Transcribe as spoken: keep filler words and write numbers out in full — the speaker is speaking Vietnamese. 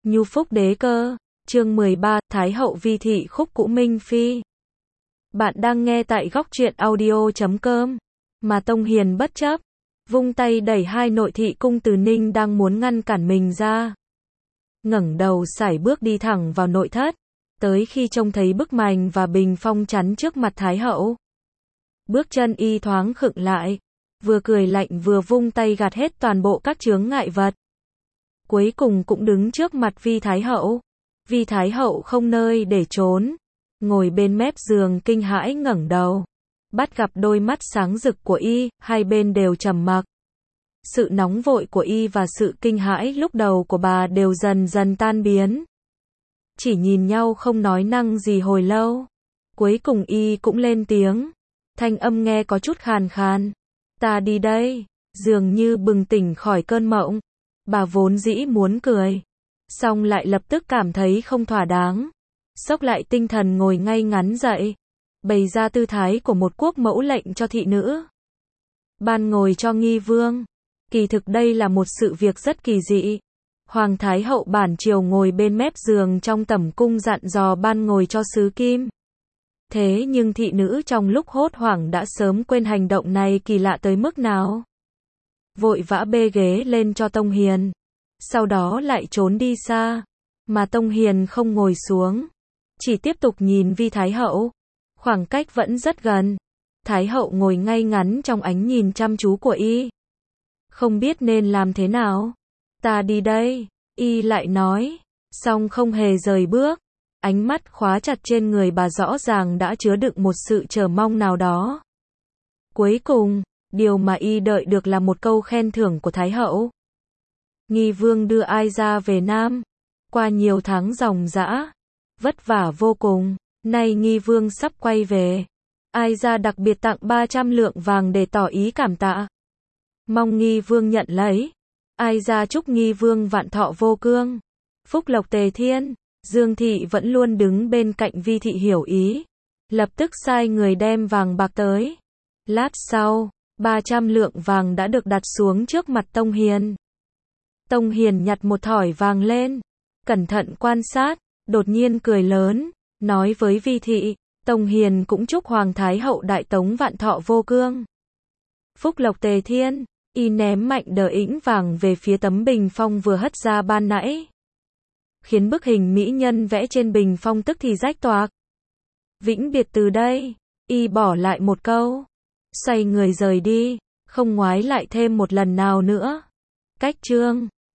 Nhu phúc đế cơ, chương mười ba, Thái hậu vi thị khúc cũ Minh Phi. Bạn đang nghe tại góc truyện audio chấm com. Mà Tông Hiền bất chấp, vung tay đẩy hai nội thị cung từ Ninh đang muốn ngăn cản mình ra. Ngẩng đầu sải bước đi thẳng vào nội thất, tới khi trông thấy bức mành và bình phong chắn trước mặt Thái hậu. Bước chân y thoáng khựng lại, vừa cười lạnh vừa vung tay gạt hết toàn bộ các chướng ngại vật. Cuối cùng cũng đứng trước mặt Vi Thái hậu. Vi Thái hậu không nơi để trốn, ngồi bên mép giường kinh hãi ngẩng đầu, bắt gặp đôi mắt sáng rực của y, hai bên đều trầm mặc. Sự nóng vội của y và sự kinh hãi lúc đầu của bà đều dần dần tan biến. Chỉ nhìn nhau không nói năng gì hồi lâu. Cuối cùng y cũng lên tiếng, thanh âm nghe có chút khàn khàn. Ta đi đây, dường như bừng tỉnh khỏi cơn mộng. Bà vốn dĩ muốn cười, song lại lập tức cảm thấy không thỏa đáng. Xốc lại tinh thần ngồi ngay ngắn dậy, bày ra tư thái của một quốc mẫu lệnh cho thị nữ. Ban ngồi cho nghi vương. Kỳ thực đây là một sự việc rất kỳ dị. Hoàng Thái hậu bản triều ngồi bên mép giường trong tẩm cung dặn dò ban ngồi cho sứ kim. Thế nhưng thị nữ trong lúc hốt hoảng đã sớm quên hành động này kỳ lạ tới mức nào. Vội vã bê ghế lên cho Tông Hiền, sau đó lại trốn đi xa. Mà Tông Hiền không ngồi xuống, chỉ tiếp tục nhìn Vi Thái hậu. Khoảng cách vẫn rất gần. Thái hậu ngồi ngay ngắn trong ánh nhìn chăm chú của y. Không biết nên làm thế nào. Ta đi đây, y lại nói, song không hề rời bước. Ánh mắt khóa chặt trên người bà rõ ràng đã chứa đựng một sự chờ mong nào đó. Cuối cùng, điều mà y đợi được là một câu khen thưởng của Thái hậu. Nghi vương đưa ai ra về Nam, qua nhiều tháng ròng rã, vất vả vô cùng, nay nghi vương sắp quay về. Ai ra đặc biệt tặng ba trăm lượng vàng để tỏ ý cảm tạ. Mong nghi vương nhận lấy. Ai ra chúc nghi vương vạn thọ vô cương, phúc lộc tề thiên. Dương thị vẫn luôn đứng bên cạnh Vi thị hiểu ý, lập tức sai người đem vàng bạc tới. Lát sau, ba trăm lượng vàng đã được đặt xuống trước mặt Tông Hiền. Tông Hiền nhặt một thỏi vàng lên, cẩn thận quan sát, đột nhiên cười lớn, nói với Vi thị, Tông Hiền cũng chúc Hoàng Thái hậu đại tống vạn thọ vô cương, phúc lộc tề thiên. Y ném mạnh đờ ĩnh vàng về phía tấm bình phong vừa hất ra ban nãy, khiến bức hình mỹ nhân vẽ trên bình phong tức thì rách toạc. Vĩnh biệt từ đây, y bỏ lại một câu, xoay người rời đi, không ngoái lại thêm một lần nào nữa. Cách chương